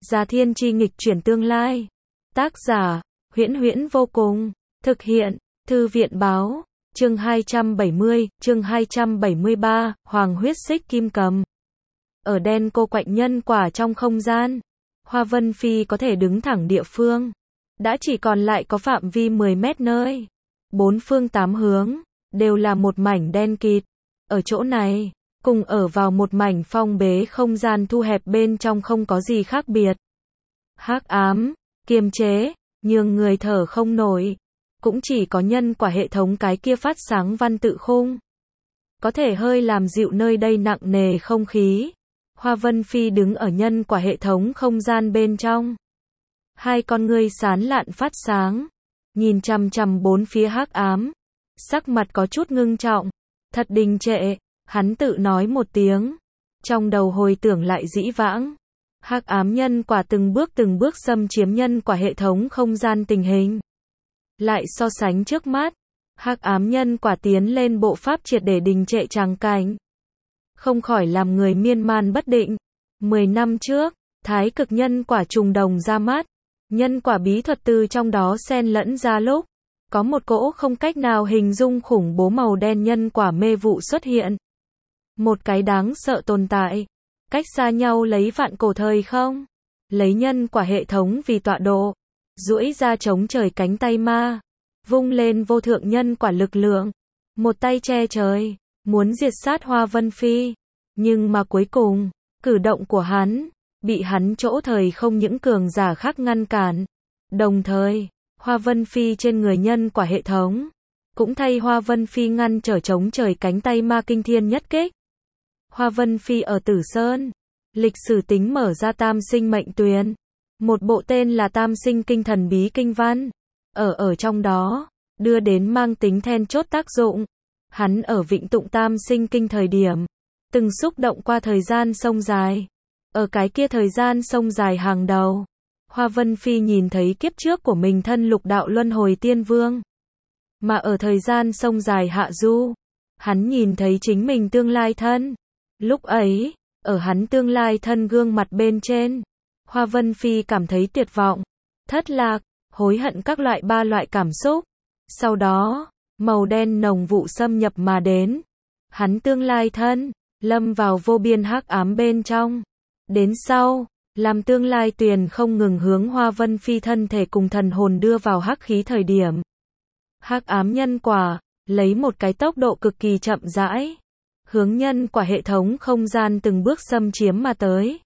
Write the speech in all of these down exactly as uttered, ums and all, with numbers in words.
Già Thiên Chi nghịch chuyển tương lai. Tác giả, Huyễn Huyễn vô cùng. Thực hiện, Thư viện báo. Chương hai trăm bảy mươi, chương hai trăm bảy mươi ba, Hoàng huyết xích kim cầm. Ở đen cô quạnh nhân quả trong không gian, Hoa Vân Phi có thể đứng thẳng địa phương. Đã chỉ còn lại có phạm vi mười mét nơi. Bốn phương tám hướng, đều là một mảnh đen kịt. Ở chỗ này, cùng ở vào một mảnh phong bế không gian thu hẹp bên trong không có gì khác biệt. Hắc ám, kiềm chế, nhường người thở không nổi. Cũng chỉ có nhân quả hệ thống cái kia phát sáng văn tự khung. Có thể hơi làm dịu nơi đây nặng nề không khí. Hoa Vân Phi đứng ở nhân quả hệ thống không gian bên trong. Hai con ngươi sán lạn phát sáng. Nhìn chằm chằm bốn phía hắc ám. Sắc mặt có chút ngưng trọng. Thật đình trệ, hắn tự nói một tiếng. Trong đầu hồi tưởng lại dĩ vãng. Hắc ám nhân quả từng bước từng bước xâm chiếm nhân quả hệ thống không gian tình hình. Lại so sánh trước mắt, hắc ám nhân quả tiến lên bộ pháp triệt để đình trệ tràng cảnh. Không khỏi làm người miên man bất định. Mười năm trước, thái cực nhân quả trùng đồng ra mắt. Nhân quả bí thuật từ trong đó xen lẫn ra lúc. Có một cỗ không cách nào hình dung khủng bố màu đen nhân quả mê vụ xuất hiện. Một cái đáng sợ tồn tại. Cách xa nhau lấy vạn cổ thời không. Lấy nhân quả hệ thống vì tọa độ. Duỗi ra chống trời cánh tay ma. Vung lên vô thượng nhân quả lực lượng. Một tay che trời. Muốn diệt sát Hoa Vân Phi. Nhưng mà cuối cùng, cử động của hắn, bị hắn chỗ thời không những cường giả khác ngăn cản. Đồng thời, Hoa Vân Phi trên người nhân quả hệ thống, cũng thay Hoa Vân Phi ngăn trở chống trời cánh tay ma kinh thiên nhất kích. Hoa Vân Phi ở Tử Sơn, lịch sử tính mở ra tam sinh mệnh tuyền. Một bộ tên là Tam Sinh Kinh Thần Bí Kinh Văn. Ở ở trong đó, đưa đến mang tính then chốt tác dụng. Hắn ở Vịnh Tụng Tam Sinh Kinh thời điểm, từng xúc động qua thời gian sông dài. Ở cái kia thời gian sông dài hàng đầu, Hoa Vân Phi nhìn thấy kiếp trước của mình thân lục đạo luân hồi tiên vương. Mà ở thời gian sông dài hạ du, hắn nhìn thấy chính mình tương lai thân. Lúc ấy, ở hắn tương lai thân gương mặt bên trên, Hoa Vân Phi cảm thấy tuyệt vọng, thất lạc, hối hận các loại ba loại cảm xúc. Sau đó, màu đen nồng vụ xâm nhập mà đến. Hắn tương lai thân, lâm vào vô biên hắc ám bên trong. Đến sau, làm tương lai tuyền không ngừng hướng Hoa Vân Phi thân thể cùng thần hồn đưa vào hắc khí thời điểm. Hắc ám nhân quả, lấy một cái tốc độ cực kỳ chậm rãi, hướng nhân quả hệ thống không gian từng bước xâm chiếm mà tới.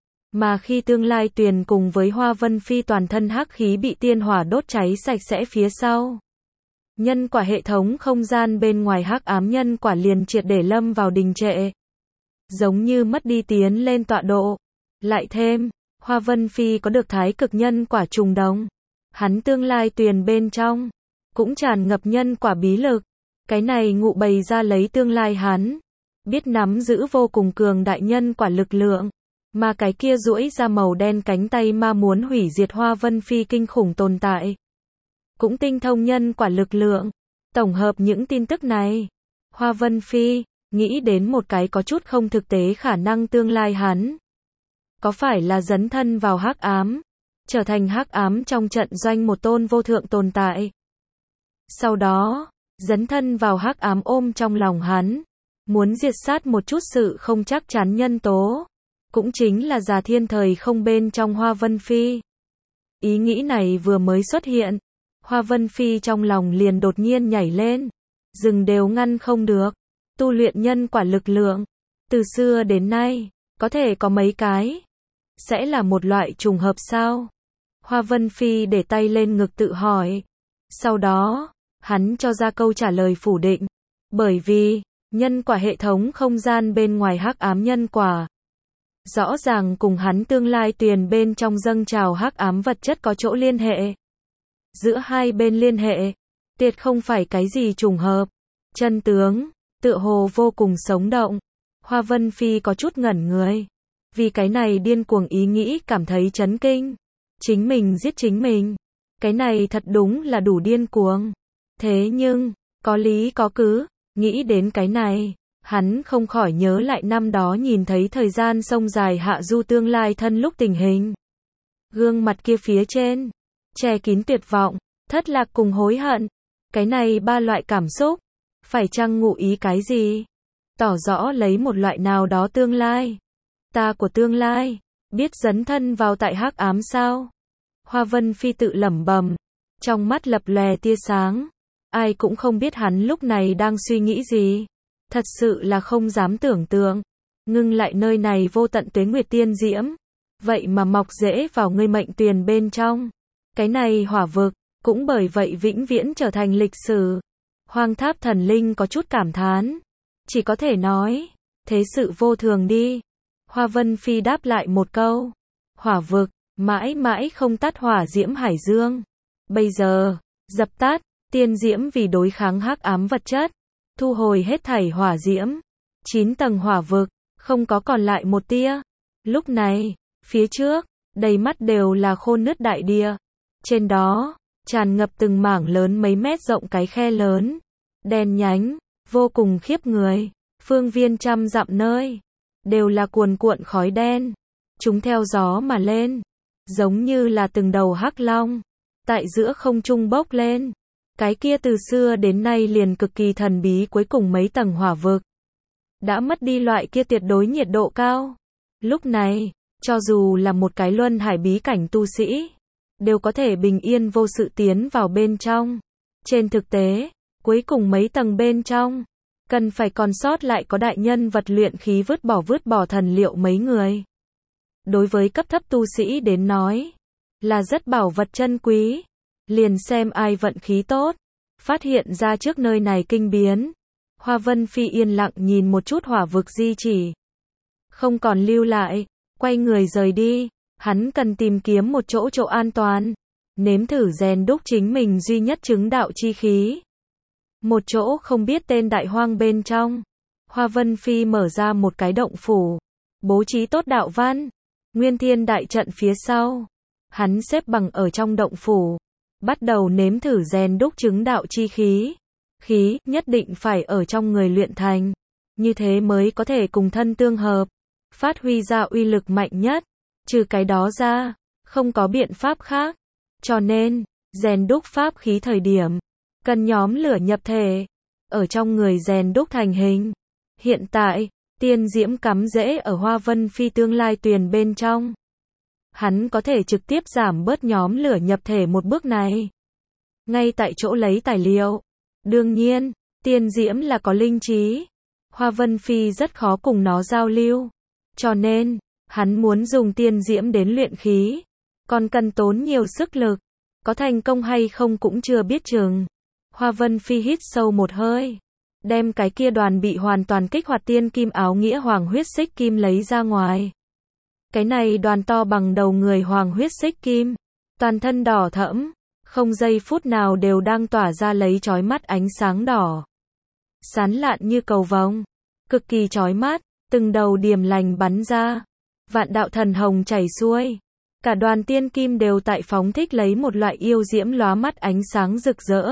Mà khi tương lai tuyền cùng với Hoa Vân Phi toàn thân hắc khí bị tiên hỏa đốt cháy sạch sẽ phía sau. Nhân quả hệ thống không gian bên ngoài hắc ám nhân quả liền triệt để lâm vào đình trệ. Giống như mất đi tiến lên tọa độ. Lại thêm, Hoa Vân Phi có được thái cực nhân quả trùng đồng. Hắn tương lai tuyền bên trong, cũng tràn ngập nhân quả bí lực. Cái này ngụ bày ra lấy tương lai hắn. Biết nắm giữ vô cùng cường đại nhân quả lực lượng. Mà cái kia duỗi ra màu đen cánh tay ma muốn hủy diệt Hoa Vân Phi kinh khủng tồn tại. Cũng tinh thông nhân quả lực lượng. Tổng hợp những tin tức này, Hoa Vân Phi nghĩ đến một cái có chút không thực tế khả năng tương lai hắn. Có phải là dấn thân vào hắc ám, trở thành hắc ám trong trận doanh một tôn vô thượng tồn tại. Sau đó, dấn thân vào hắc ám ôm trong lòng hắn, muốn diệt sát một chút sự không chắc chắn nhân tố. Cũng chính là già thiên thời không bên trong Hoa Vân Phi. Ý nghĩ này vừa mới xuất hiện, Hoa Vân Phi trong lòng liền đột nhiên nhảy lên. Dừng đều ngăn không được. Tu luyện nhân quả lực lượng. Từ xưa đến nay, có thể có mấy cái. Sẽ là một loại trùng hợp sao? Hoa Vân Phi để tay lên ngực tự hỏi. Sau đó, hắn cho ra câu trả lời phủ định. Bởi vì, nhân quả hệ thống không gian bên ngoài hắc ám nhân quả. Rõ ràng cùng hắn tương lai tuyền bên trong dâng trào hắc ám vật chất có chỗ liên hệ. Giữa hai bên liên hệ, tuyệt không phải cái gì trùng hợp. Chân tướng, tựa hồ vô cùng sống động. Hoa Vân Phi có chút ngẩn người. Vì cái này điên cuồng ý nghĩ cảm thấy chấn kinh. Chính mình giết chính mình. Cái này thật đúng là đủ điên cuồng. Thế nhưng, có lý có cứ, nghĩ đến cái này. Hắn không khỏi nhớ lại năm đó nhìn thấy thời gian sông dài hạ du tương lai thân lúc tình hình. Gương mặt kia phía trên, che kín tuyệt vọng, thất lạc cùng hối hận. Cái này ba loại cảm xúc, phải chăng ngụ ý cái gì? Tỏ rõ lấy một loại nào đó tương lai. Ta của tương lai, biết dấn thân vào tại hắc ám sao? Hoa Vân Phi tự lẩm bẩm, trong mắt lập lòe tia sáng. Ai cũng không biết hắn lúc này đang suy nghĩ gì. Thật sự là không dám tưởng tượng. Ngưng lại nơi này vô tận tuế nguyệt tiên diễm. Vậy mà mọc rễ vào ngươi mệnh tuyền bên trong. Cái này hỏa vực, cũng bởi vậy vĩnh viễn trở thành lịch sử. Hoang Tháp Thần Linh có chút cảm thán. Chỉ có thể nói, thế sự vô thường đi. Hoa Vân Phi đáp lại một câu. Hỏa vực, mãi mãi không tắt hỏa diễm hải dương. Bây giờ, dập tắt, tiên diễm vì đối kháng hắc ám vật chất. Thu hồi hết thảy hỏa diễm. Chín tầng hỏa vực, không có còn lại một tia. Lúc này, phía trước, đầy mắt đều là khô nứt đại địa. Trên đó, tràn ngập từng mảng lớn mấy mét rộng cái khe lớn. Đen nhánh, vô cùng khiếp người. Phương viên trăm dặm nơi, đều là cuồn cuộn khói đen. Chúng theo gió mà lên, giống như là từng đầu hắc long, tại giữa không trung bốc lên. Cái kia từ xưa đến nay liền cực kỳ thần bí cuối cùng mấy tầng hỏa vực. Đã mất đi loại kia tuyệt đối nhiệt độ cao. Lúc này, cho dù là một cái luân hải bí cảnh tu sĩ, đều có thể bình yên vô sự tiến vào bên trong. Trên thực tế, cuối cùng mấy tầng bên trong, cần phải còn sót lại có đại nhân vật luyện khí vứt bỏ vứt bỏ thần liệu mấy người. Đối với cấp thấp tu sĩ đến nói, là rất bảo vật chân quý. Liền xem ai vận khí tốt, phát hiện ra trước nơi này kinh biến. Hoa Vân Phi yên lặng nhìn một chút hỏa vực di chỉ. Không còn lưu lại, quay người rời đi. Hắn cần tìm kiếm một chỗ chỗ an toàn. Nếm thử rèn đúc chính mình duy nhất chứng đạo chi khí. Một chỗ không biết tên đại hoang bên trong. Hoa Vân Phi mở ra một cái động phủ. Bố trí tốt đạo văn. Nguyên thiên đại trận phía sau. Hắn xếp bằng ở trong động phủ. Bắt đầu nếm thử rèn đúc chứng đạo chi khí. Khí, nhất định phải ở trong người luyện thành. Như thế mới có thể cùng thân tương hợp. Phát huy ra uy lực mạnh nhất. Trừ cái đó ra, không có biện pháp khác. Cho nên, rèn đúc pháp khí thời điểm, cần nhóm lửa nhập thể. Ở trong người rèn đúc thành hình. Hiện tại, tiên diễm cắm rễ ở Hoa Vân Phi tương lai tuyền bên trong. Hắn có thể trực tiếp giảm bớt nhóm lửa nhập thể một bước này. Ngay tại chỗ lấy tài liệu. Đương nhiên, tiên diễm là có linh trí. Hoa Vân Phi rất khó cùng nó giao lưu. Cho nên, hắn muốn dùng tiên diễm đến luyện khí. Còn cần tốn nhiều sức lực. Có thành công hay không cũng chưa biết chừng. Hoa Vân Phi hít sâu một hơi. Đem cái kia đoàn bị hoàn toàn kích hoạt tiên kim áo nghĩa hoàng huyết xích kim lấy ra ngoài. Cái này đoàn to bằng đầu người hoàng huyết xích kim. Toàn thân đỏ thẫm. Không giây phút nào đều đang tỏa ra lấy chói mắt ánh sáng đỏ. Sán lạn như cầu vồng. Cực kỳ chói mắt. Từng đầu điểm lành bắn ra. Vạn đạo thần hồng chảy xuôi. Cả đoàn tiên kim đều tại phóng thích lấy một loại yêu diễm lóa mắt ánh sáng rực rỡ.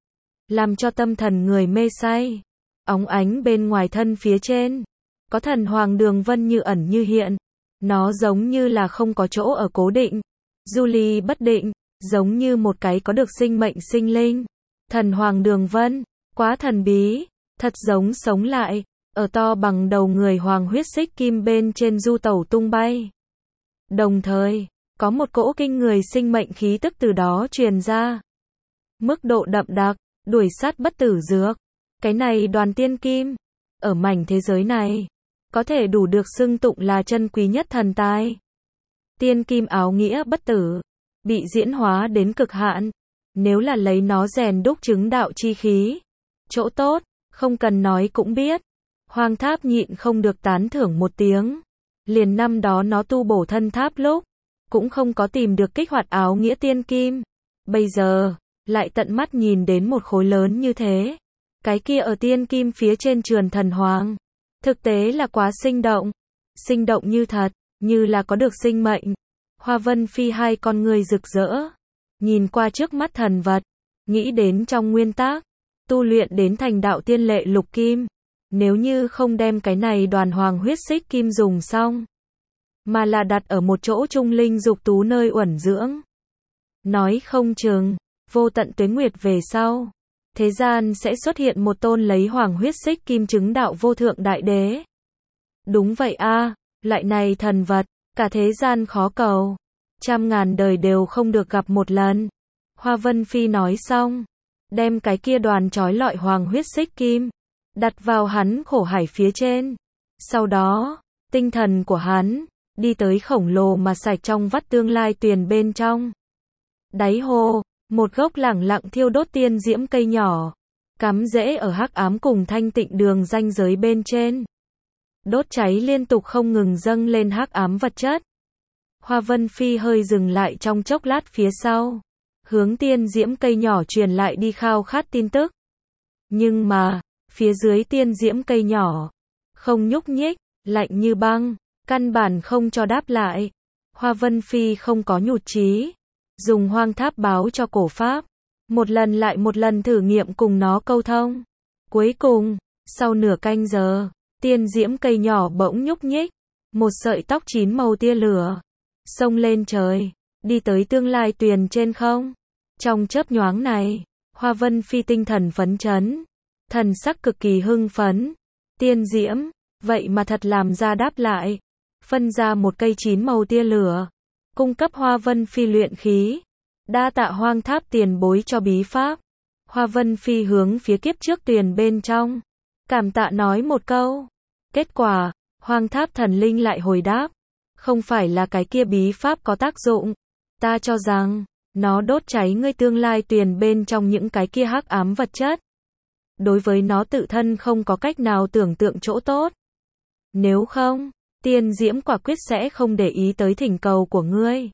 Làm cho tâm thần người mê say. Óng ánh bên ngoài thân phía trên. Có thần hoàng đường vân như ẩn như hiện. Nó giống như là không có chỗ ở cố định. Du ly bất định. Giống như một cái có được sinh mệnh sinh linh. Thần hoàng đường vân. Quá thần bí. Thật giống sống lại. Ở to bằng đầu người hoàng huyết xích kim bên trên du tẩu tung bay. Đồng thời, có một cỗ kinh người sinh mệnh khí tức từ đó truyền ra. Mức độ đậm đặc, đuổi sát bất tử dược. Cái này đoàn tiên kim, ở mảnh thế giới này, có thể đủ được xưng tụng là chân quý nhất thần tài. Tiên kim áo nghĩa bất tử, bị diễn hóa đến cực hạn. Nếu là lấy nó rèn đúc chứng đạo chi khí, chỗ tốt, không cần nói cũng biết. Hoang Tháp nhịn không được tán thưởng một tiếng. Liền năm đó nó tu bổ thân tháp lúc, cũng không có tìm được kích hoạt áo nghĩa tiên kim. Bây giờ, lại tận mắt nhìn đến một khối lớn như thế. Cái kia ở tiên kim phía trên trườn thần hoàng. Thực tế là quá sinh động. Sinh động như thật, như là có được sinh mệnh. Hoa Vân Phi hai con người rực rỡ. Nhìn qua trước mắt thần vật. Nghĩ đến trong nguyên tác. Tu luyện đến thành đạo tiên lệ lục kim. Nếu như không đem cái này đoàn hoàng huyết xích kim dùng xong. mà là đặt ở một chỗ trung linh dục tú nơi uẩn dưỡng. Nói không chừng, vô tận tuế nguyệt về sau, thế gian sẽ xuất hiện một tôn lấy hoàng huyết xích kim chứng đạo vô thượng đại đế. Đúng vậy a, loại này thần vật, cả thế gian khó cầu, trăm ngàn đời đều không được gặp một lần. Hoa Vân Phi nói xong, đem cái kia đoàn trói lọi hoàng huyết xích kim, đặt vào hắn khổ hải phía trên. Sau đó, tinh thần của hắn, đi tới khổng lồ mà sạch trong vắt tương lai tuyền bên trong. Đáy hồ, một gốc lẳng lặng thiêu đốt tiên diễm cây nhỏ, cắm rễ ở hắc ám cùng thanh tịnh đường ranh giới bên trên. Đốt cháy liên tục không ngừng dâng lên hắc ám vật chất. Hoa Vân Phi hơi dừng lại trong chốc lát phía sau, hướng tiên diễm cây nhỏ truyền lại đi khao khát tin tức. Nhưng mà, phía dưới tiên diễm cây nhỏ, không nhúc nhích, lạnh như băng, căn bản không cho đáp lại. Hoa Vân Phi không có nhụt chí, dùng hoang tháp báo cho cổ pháp, một lần lại một lần thử nghiệm cùng nó câu thông. Cuối cùng, sau nửa canh giờ, tiên diễm cây nhỏ bỗng nhúc nhích, một sợi tóc chín màu tia lửa, xông lên trời, đi tới tương lai tuyền trên không. Trong chớp nhoáng này, Hoa Vân Phi tinh thần phấn chấn, thần sắc cực kỳ hưng phấn. Tiên diễm, vậy mà thật làm ra đáp lại, phân ra một cây chín màu tia lửa, cung cấp Hoa Vân Phi luyện khí. Đa tạ hoang tháp tiền bối cho bí pháp. Hoa Vân Phi hướng phía kiếp trước tuyền bên trong, cảm tạ nói một câu. Kết quả, hoang tháp thần linh lại hồi đáp, không phải là cái kia bí pháp có tác dụng, ta cho rằng nó đốt cháy ngươi tương lai tuyền bên trong những cái kia hắc ám vật chất. Đối với nó tự thân không có cách nào tưởng tượng chỗ tốt. Nếu không, tiên diễm quả quyết sẽ không để ý tới thỉnh cầu của ngươi.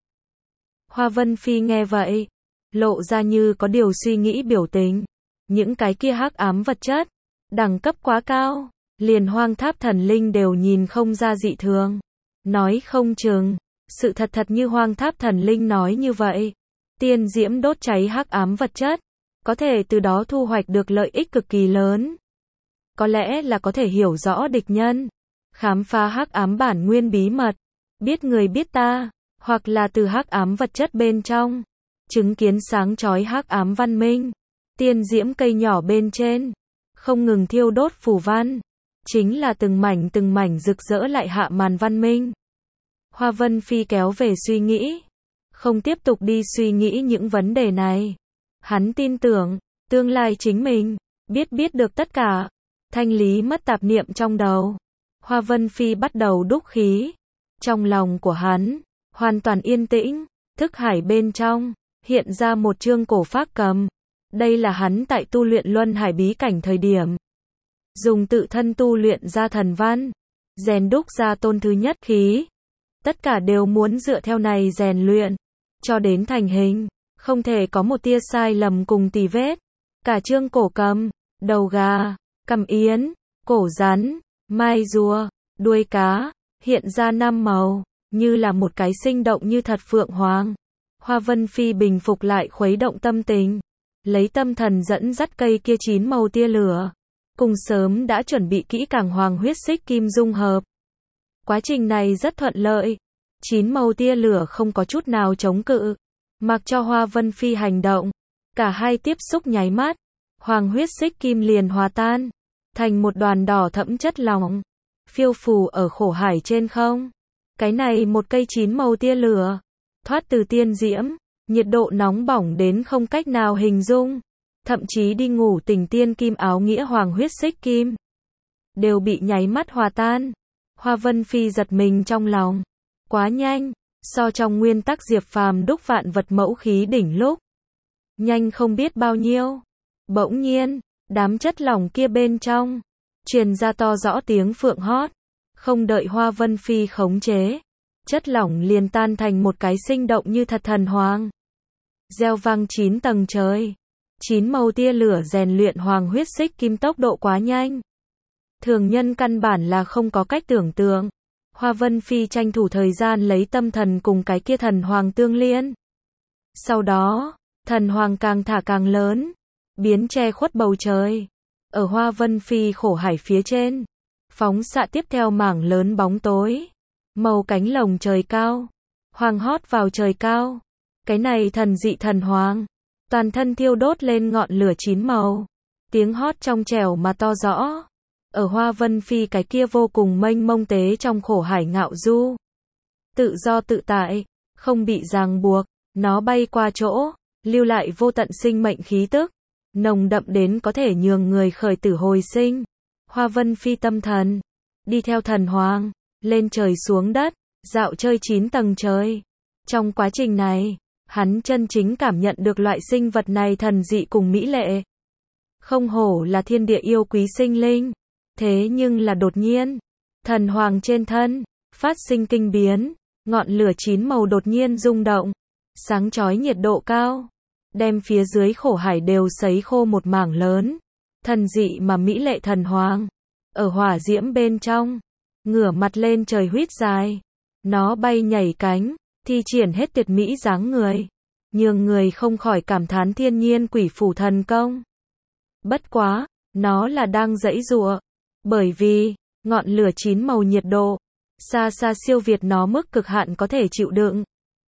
Hoa Vân Phi nghe vậy, lộ ra như có điều suy nghĩ biểu tình. Những cái kia hắc ám vật chất, đẳng cấp quá cao, liền hoang tháp thần linh đều nhìn không ra dị thường. Nói không chừng, sự thật thật như hoang tháp thần linh nói như vậy. Tiên diễm đốt cháy hắc ám vật chất, có thể từ đó thu hoạch được lợi ích cực kỳ lớn. Có lẽ là có thể hiểu rõ địch nhân, khám phá hắc ám bản nguyên bí mật, biết người biết ta, hoặc là từ hắc ám vật chất bên trong, chứng kiến sáng chói hắc ám văn minh. Tiên diễm cây nhỏ bên trên, không ngừng thiêu đốt phù văn, chính là từng mảnh từng mảnh rực rỡ lại hạ màn văn minh. Hoa Vân Phi kéo về suy nghĩ, không tiếp tục đi suy nghĩ những vấn đề này. Hắn tin tưởng, tương lai chính mình, biết biết được tất cả, thanh lý mất tạp niệm trong đầu. Hoa Vân Phi bắt đầu đúc khí. Trong lòng của hắn, hoàn toàn yên tĩnh, thức hải bên trong, hiện ra một chương cổ phác cầm. Đây là hắn tại tu luyện luân hải bí cảnh thời điểm. Dùng tự thân tu luyện ra thần văn, rèn đúc ra tôn thứ nhất khí. Tất cả đều muốn dựa theo này rèn luyện, cho đến thành hình, không thể có một tia sai lầm cùng tì vết. Cả chương cổ cầm, đầu gà, cằm yến, cổ rắn, mai rùa, đuôi cá, hiện ra năm màu, như là một cái sinh động như thật phượng hoàng. Hoa Vân Phi bình phục lại khuấy động tâm tình, lấy tâm thần dẫn dắt cây kia chín màu tia lửa, cùng sớm đã chuẩn bị kỹ càng hoàng huyết xích kim dung hợp. Quá trình này rất thuận lợi, chín màu tia lửa không có chút nào chống cự, mặc cho Hoa Vân Phi hành động, cả hai tiếp xúc nháy mắt, hoàng huyết xích kim liền hòa tan, thành một đoàn đỏ thẫm chất lỏng, phiêu phù ở khổ hải trên không. Cái này một cây chín màu tia lửa, thoát từ tiên diễm, nhiệt độ nóng bỏng đến không cách nào hình dung, thậm chí đi ngủ tỉnh tiên kim áo nghĩa hoàng huyết xích kim, đều bị nháy mắt hòa tan. Hoa Vân Phi giật mình trong lòng, quá nhanh, so trong nguyên tắc Diệp Phàm đúc vạn vật mẫu khí đỉnh lúc, nhanh không biết bao nhiêu. Bỗng nhiên, đám chất lỏng kia bên trong, truyền ra to rõ tiếng phượng hót, không đợi Hoa Vân Phi khống chế, chất lỏng liền tan thành một cái sinh động như thật thần hoàng. Gieo vang chín tầng trời, chín màu tia lửa rèn luyện hoàng huyết xích kim tốc độ quá nhanh. Thường nhân căn bản là không có cách tưởng tượng. Hoa Vân Phi tranh thủ thời gian lấy tâm thần cùng cái kia thần hoàng tương liên. Sau đó, thần hoàng càng thả càng lớn, biến che khuất bầu trời. Ở Hoa Vân Phi khổ hải phía trên, phóng xạ tiếp theo mảng lớn bóng tối. màu cánh lồng trời cao, hoàng hót vào trời cao. Cái này thần dị thần hoàng, toàn thân thiêu đốt lên ngọn lửa chín màu, tiếng hót trong trẻo mà to rõ. Ở Hoa Vân Phi cái kia vô cùng mênh mông tế trong khổ hải ngạo du. Tự do tự tại, không bị ràng buộc, nó bay qua chỗ, lưu lại vô tận sinh mệnh khí tức, nồng đậm đến có thể nhường người khởi tử hồi sinh. Hoa Vân Phi tâm thần, đi theo thần hoàng, lên trời xuống đất, dạo chơi chín tầng trời. Trong quá trình này, hắn chân chính cảm nhận được loại sinh vật này thần dị cùng mỹ lệ. Không hổ là thiên địa yêu quý sinh linh. Thế nhưng là đột nhiên, thần hoàng trên thân, phát sinh kinh biến, ngọn lửa chín màu đột nhiên rung động, sáng chói nhiệt độ cao, đem phía dưới khổ hải đều sấy khô một mảng lớn. Thần dị mà mỹ lệ thần hoàng, ở hỏa diễm bên trong, ngửa mặt lên trời huýt dài, nó bay nhảy cánh, thi triển hết tuyệt mỹ dáng người, nhường người không khỏi cảm thán thiên nhiên quỷ phủ thần công. Bất quá, nó là đang giãy giụa, bởi vì ngọn lửa chín màu nhiệt độ xa xa siêu việt nó mức cực hạn có thể chịu đựng.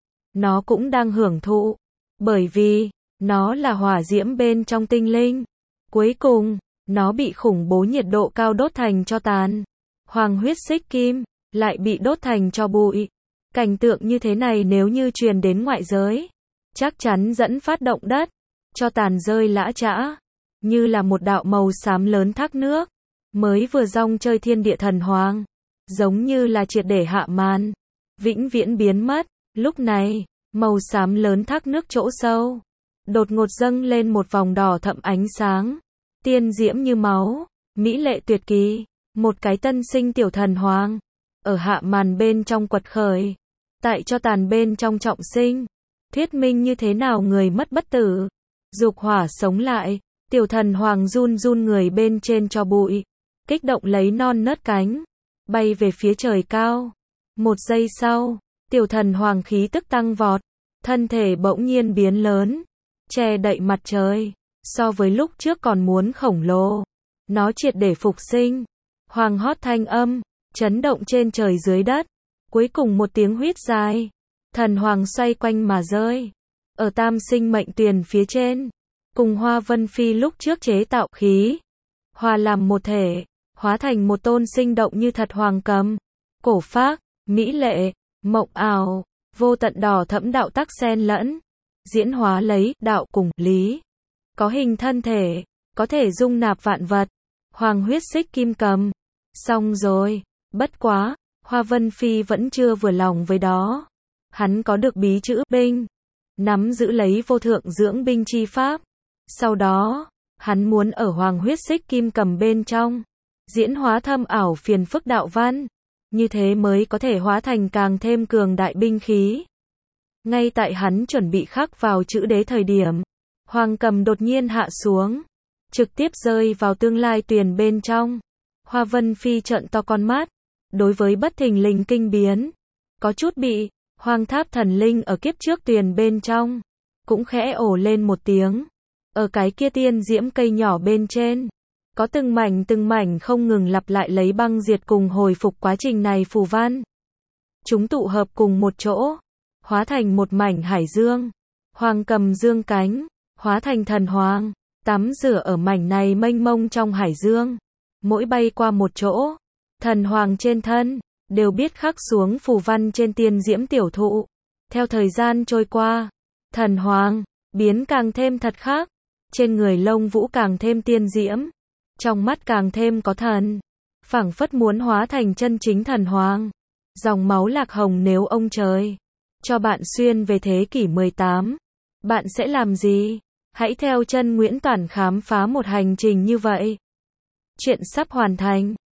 Nó cũng đang hưởng thụ, bởi vì nó là hỏa diễm bên trong tinh linh. Cuối cùng, nó bị khủng bố nhiệt độ cao đốt thành tro tàn. Hoàng huyết xích kim lại bị đốt thành tro bụi. Cảnh tượng như thế này nếu như truyền đến ngoại giới, chắc chắn dẫn phát động đất, tro tàn rơi lã chã, như là một đạo màu xám lớn thác nước, mới vừa rong chơi thiên địa thần hoàng, giống như là triệt để hạ màn, vĩnh viễn biến mất. Lúc này, màu xám lớn thác nước chỗ sâu, đột ngột dâng lên một vòng đỏ thẫm ánh sáng, tiên diễm như máu, mỹ lệ tuyệt kỳ, một cái tân sinh tiểu thần hoàng, ở hạ màn bên trong quật khởi, tại cho tàn bên trong trọng sinh, thuyết minh như thế nào người mất bất tử, dục hỏa sống lại, tiểu thần hoàng run run người bên trên cho bụi, kích động lấy non nớt cánh, bay về phía trời cao. Một giây sau, tiểu thần hoàng khí tức tăng vọt, thân thể bỗng nhiên biến lớn, che đậy mặt trời, so với lúc trước còn muốn khổng lồ. Nó triệt để phục sinh, hoàng hót thanh âm, chấn động trên trời dưới đất. Cuối cùng một tiếng huýt dài, thần hoàng xoay quanh mà rơi, ở tam sinh mệnh tuyền phía trên, cùng Hoa Vân Phi lúc trước chế tạo khí, hòa làm một thể, hóa thành một tôn sinh động như thật hoàng cầm, cổ phác, mỹ lệ, mộng ảo, vô tận đỏ thẫm đạo tắc xen lẫn, diễn hóa lấy đạo cùng lý, có hình thân thể, có thể dung nạp vạn vật. Hoàng huyết xích kim cầm. Xong rồi, bất quá, Hoa Vân Phi vẫn chưa vừa lòng với đó. Hắn có được bí chữ binh, nắm giữ lấy vô thượng dưỡng binh chi pháp. Sau đó, hắn muốn ở hoàng huyết xích kim cầm bên trong, diễn hóa thâm ảo phiền phức đạo văn, như thế mới có thể hóa thành càng thêm cường đại binh khí. Ngay tại hắn chuẩn bị khắc vào chữ đế thời điểm, hoàng cầm đột nhiên hạ xuống, trực tiếp rơi vào tương lai tuyền bên trong. Hoa Vân Phi trợn to con mắt, đối với bất thình lình kinh biến, có chút bị, hoàng tháp thần linh ở kiếp trước tuyền bên trong, cũng khẽ ồ lên một tiếng. Ở cái kia tiên diễm cây nhỏ bên trên, có từng mảnh từng mảnh không ngừng lặp lại lấy băng diệt cùng hồi phục quá trình này phù văn. Chúng tụ hợp cùng một chỗ, hóa thành một mảnh hải dương. Hoàng cầm dương cánh, hóa thành thần hoàng, tắm rửa ở mảnh này mênh mông trong hải dương. Mỗi bay qua một chỗ, thần hoàng trên thân, đều biết khắc xuống phù văn trên tiên diễm tiểu thụ. Theo thời gian trôi qua, thần hoàng, biến càng thêm thật khác, trên người lông vũ càng thêm tiên diễm, trong mắt càng thêm có thần, phảng phất muốn hóa thành chân chính thần hoàng. Dòng máu lạc hồng nếu ông trời cho bạn xuyên về thế kỷ mười tám, bạn sẽ làm gì? Hãy theo chân Nguyễn Toản khám phá một hành trình như vậy. Chuyện sắp hoàn thành.